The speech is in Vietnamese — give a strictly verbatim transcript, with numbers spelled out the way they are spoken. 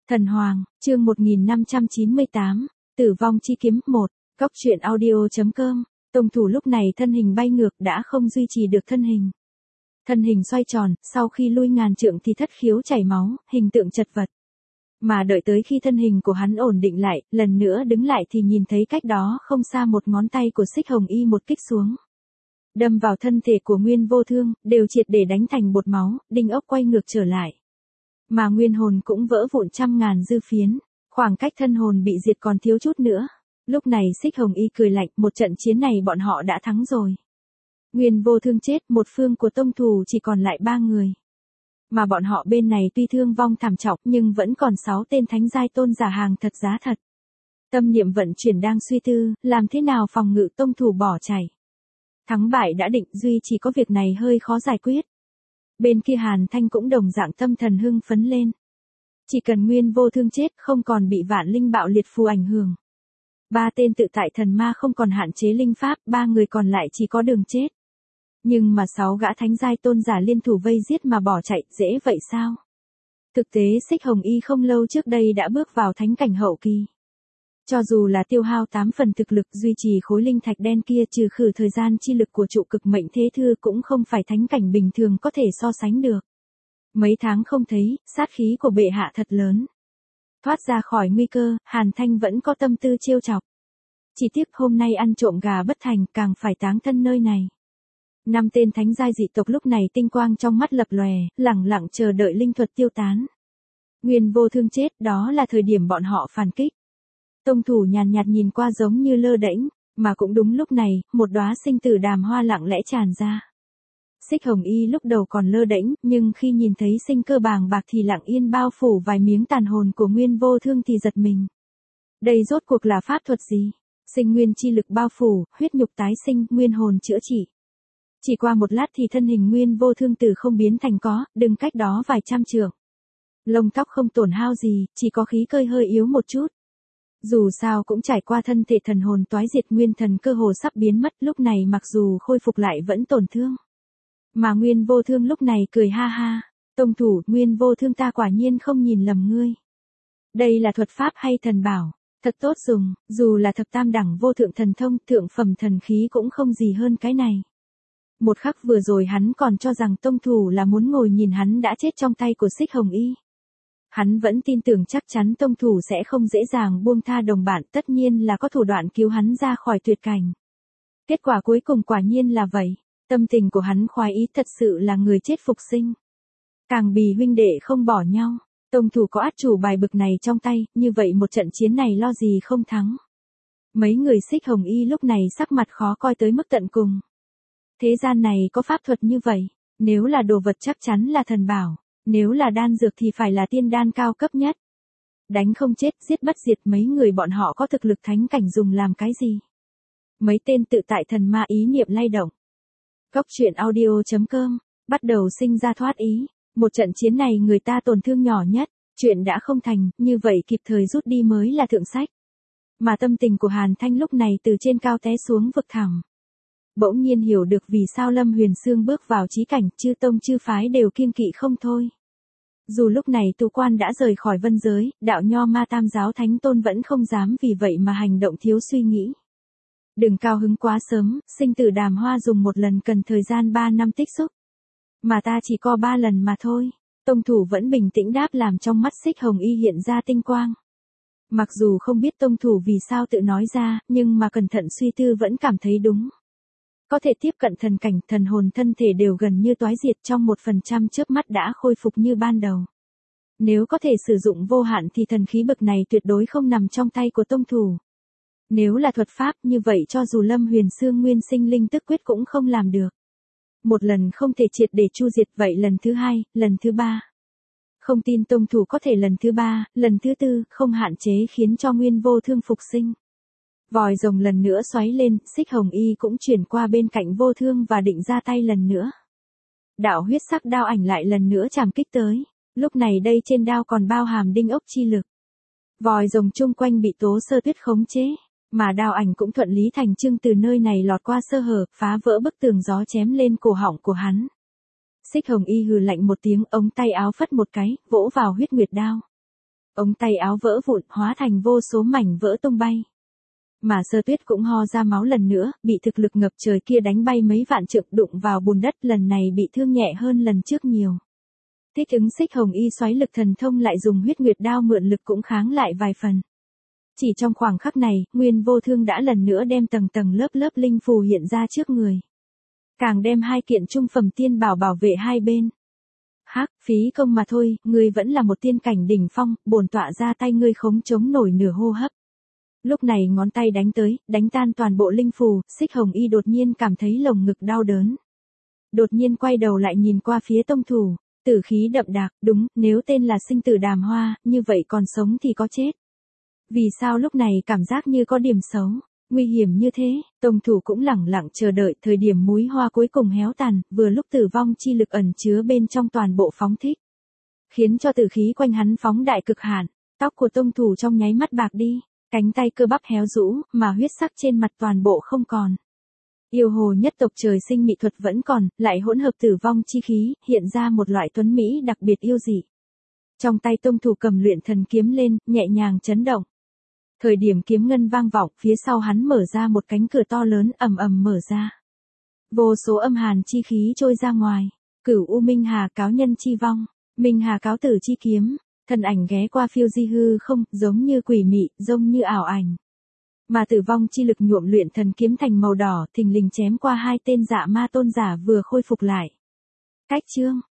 Thần Hoàng, chương một nghìn năm trăm chín mươi tám, Tử vong chi kiếm một, góc truyện audio.com, tông thủ lúc này thân hình bay ngược đã không duy trì được thân hình. Thân hình xoay tròn, sau khi lui ngàn trượng thì thất khiếu chảy máu, hình tượng chật vật. Mà đợi tới khi thân hình của hắn ổn định lại, lần nữa đứng lại thì nhìn thấy cách đó không xa một ngón tay của Xích Hồng Y một kích xuống. Đâm vào thân thể của Nguyên Vô Thương, đều triệt để đánh thành bột máu, đinh ốc quay ngược trở lại. Mà nguyên hồn cũng vỡ vụn trăm ngàn dư phiến, khoảng cách thân hồn bị diệt còn thiếu chút nữa. Lúc này Xích Hồng Y cười lạnh, một trận chiến này bọn họ đã thắng rồi. Nguyên Vô Thương chết, một phương của tông thủ chỉ còn lại ba người. Mà bọn họ bên này tuy thương vong thảm trọng nhưng vẫn còn sáu tên thánh giai tôn giả hàng thật giá thật. Tâm niệm vận chuyển đang suy tư, làm thế nào phòng ngự tông thủ bỏ chạy. Thắng bại đã định, duy chỉ có việc này hơi khó giải quyết. Bên kia Hàn Thanh cũng đồng dạng tâm thần hưng phấn lên. Chỉ cần Nguyên Vô Thương chết không còn bị vạn linh bạo liệt phù ảnh hưởng. Ba tên tự tại thần ma không còn hạn chế linh pháp, ba người còn lại chỉ có đường chết. Nhưng mà sáu gã thánh giai tôn giả liên thủ vây giết mà bỏ chạy, dễ vậy sao? Thực tế Xích Hồng Y không lâu trước đây đã bước vào thánh cảnh hậu kỳ. Cho dù là tiêu hao tám phần thực lực duy trì khối linh thạch đen kia trừ khử thời gian chi lực của trụ cực mệnh thế thư cũng không phải thánh cảnh bình thường có thể so sánh được. Mấy tháng không thấy, sát khí của bệ hạ thật lớn. Thoát ra khỏi nguy cơ, Hàn Thanh vẫn có tâm tư trêu chọc. Chỉ tiếc hôm nay ăn trộm gà bất thành, càng phải táng thân nơi này. Năm tên thánh giai dị tộc lúc này tinh quang trong mắt lập lòe, lẳng lặng chờ đợi linh thuật tiêu tán. Nguyên Vô Thương chết, đó là thời điểm bọn họ phản kích. Tông thủ nhàn nhạt nhìn qua giống như lơ đễnh, mà cũng đúng lúc này, một đóa sinh tử đàm hoa lặng lẽ tràn ra. Xích Hồng Y lúc đầu còn lơ đễnh, nhưng khi nhìn thấy sinh cơ bàng bạc thì lặng yên bao phủ vài miếng tàn hồn của Nguyên Vô Thương thì giật mình. Đây rốt cuộc là pháp thuật gì? Sinh nguyên chi lực bao phủ, huyết nhục tái sinh, nguyên hồn chữa trị. Chỉ qua một lát thì thân hình Nguyên Vô Thương từ không biến thành có, đứng cách đó vài trăm trượng. Lông tóc không tổn hao gì, chỉ có khí cơ hơi yếu một chút. Dù sao cũng trải qua thân thể thần hồn toái diệt, nguyên thần cơ hồ sắp biến mất, lúc này mặc dù khôi phục lại vẫn tổn thương. Mà Nguyên Vô Thương lúc này cười ha ha, tông thủ, Nguyên Vô Thương ta quả nhiên không nhìn lầm ngươi. Đây là thuật pháp hay thần bảo, thật tốt dùng, dù là thập tam đẳng vô thượng thần thông, thượng phẩm thần khí cũng không gì hơn cái này. Một khắc vừa rồi hắn còn cho rằng tông thủ là muốn ngồi nhìn hắn đã chết trong tay của Xích Hồng Y. Hắn vẫn tin tưởng chắc chắn tông thủ sẽ không dễ dàng buông tha đồng bạn, tất nhiên là có thủ đoạn cứu hắn ra khỏi tuyệt cảnh. Kết quả cuối cùng quả nhiên là vậy, tâm tình của hắn khoái ý, thật sự là người chết phục sinh. Càng bì huynh đệ không bỏ nhau, tông thủ có át chủ bài bực này trong tay, như vậy một trận chiến này lo gì không thắng. Mấy người Xích Hồng Y lúc này sắc mặt khó coi tới mức tận cùng. Thế gian này có pháp thuật như vậy, nếu là đồ vật chắc chắn là thần bảo. Nếu là đan dược thì phải là tiên đan cao cấp nhất. Đánh không chết, giết bất diệt, mấy người bọn họ có thực lực thánh cảnh dùng làm cái gì? Mấy tên tự tại thần ma ý niệm lay động. Góc truyện audio.com, bắt đầu sinh ra thoát ý. Một trận chiến này người ta tổn thương nhỏ nhất, chuyện đã không thành, như vậy kịp thời rút đi mới là thượng sách. Mà tâm tình của Hàn Thanh lúc này từ trên cao té xuống vực thẳm. Bỗng nhiên hiểu được vì sao Lâm Huyền Sương bước vào chí cảnh, chư tông chư phái đều kiêng kỵ không thôi. Dù lúc này tu quan đã rời khỏi vân giới, đạo nho ma tam giáo thánh tôn vẫn không dám vì vậy mà hành động thiếu suy nghĩ. Đừng cao hứng quá sớm, sinh tử đàm hoa dùng một lần cần thời gian ba năm tích xúc. Mà ta chỉ có ba lần mà thôi. Tông thủ vẫn bình tĩnh đáp, làm trong mắt Xích Hồng Y hiện ra tinh quang. Mặc dù không biết tông thủ vì sao tự nói ra, nhưng mà cẩn thận suy tư vẫn cảm thấy đúng. Có thể tiếp cận thần cảnh, thần hồn thân thể đều gần như toái diệt, trong một phần trăm chớp mắt đã khôi phục như ban đầu. Nếu có thể sử dụng vô hạn thì thần khí bậc này tuyệt đối không nằm trong tay của tông thủ. Nếu là thuật pháp như vậy cho dù Lâm Huyền Sương nguyên sinh linh tức quyết cũng không làm được. Một lần không thể triệt để chu diệt, vậy lần thứ hai, lần thứ ba. Không tin tông thủ có thể lần thứ ba, lần thứ tư, không hạn chế khiến cho Nguyên Vô Thương phục sinh. Vòi rồng lần nữa xoáy lên, Xích Hồng Y cũng chuyển qua bên cạnh Vô Thương và định ra tay lần nữa. Đạo huyết sắc đao ảnh lại lần nữa chạm kích tới, lúc này đây trên đao còn bao hàm đinh ốc chi lực. Vòi rồng chung quanh bị Tố Sơ Tuyết khống chế, mà đao ảnh cũng thuận lý thành chương từ nơi này lọt qua sơ hở, phá vỡ bức tường gió chém lên cổ họng của hắn. Xích Hồng Y hừ lạnh một tiếng, ống tay áo phất một cái, vỗ vào huyết nguyệt đao. Ống tay áo vỡ vụn, hóa thành vô số mảnh vỡ tung bay. Mà Sơ Tuyết cũng ho ra máu lần nữa, bị thực lực ngập trời kia đánh bay mấy vạn trượng, đụng vào bùn đất, lần này bị thương nhẹ hơn lần trước nhiều. Thích ứng Xích Hồng Y xoáy lực thần thông lại dùng huyết nguyệt đao mượn lực cũng kháng lại vài phần. Chỉ trong khoảng khắc này, Nguyên Vô Thương đã lần nữa đem tầng tầng lớp lớp linh phù hiện ra trước người. Càng đem hai kiện trung phẩm tiên bảo bảo vệ hai bên. Hắc, phí công mà thôi, ngươi vẫn là một tiên cảnh đỉnh phong, bổn tọa ra tay ngươi khống chống nổi nửa hô hấp. Lúc này ngón tay đánh tới, đánh tan toàn bộ linh phù, Xích Hồng Y đột nhiên cảm thấy lồng ngực đau đớn. Đột nhiên quay đầu lại nhìn qua phía tông thủ, tử khí đậm đặc, đúng, nếu tên là sinh tử đàm hoa, như vậy còn sống thì có chết. Vì sao lúc này cảm giác như có điểm xấu, nguy hiểm như thế, tông thủ cũng lẳng lặng chờ đợi thời điểm múi hoa cuối cùng héo tàn, vừa lúc tử vong chi lực ẩn chứa bên trong toàn bộ phóng thích. Khiến cho tử khí quanh hắn phóng đại cực hạn, tóc của tông thủ trong nháy mắt bạc đi, cánh tay cơ bắp héo rũ, mà huyết sắc trên mặt toàn bộ không còn. Yêu hồ nhất tộc trời sinh mỹ thuật vẫn còn, lại hỗn hợp tử vong chi khí, hiện ra một loại tuấn mỹ đặc biệt yêu dị. Trong tay tông thủ cầm luyện thần kiếm lên, nhẹ nhàng chấn động. Thời điểm kiếm ngân vang vọng, phía sau hắn mở ra một cánh cửa to lớn, ầm ầm mở ra. Vô số âm hàn chi khí trôi ra ngoài. Cửu U Minh Hà cáo nhân chi vong, Minh Hà cáo tử chi kiếm, thân ảnh ghé qua phiêu di hư không, giống như quỷ mị, giống như ảo ảnh. Mà tử vong chi lực nhuộm luyện thần kiếm thành màu đỏ, thình lình chém qua hai tên dạ ma tôn giả vừa khôi phục lại. Cách chương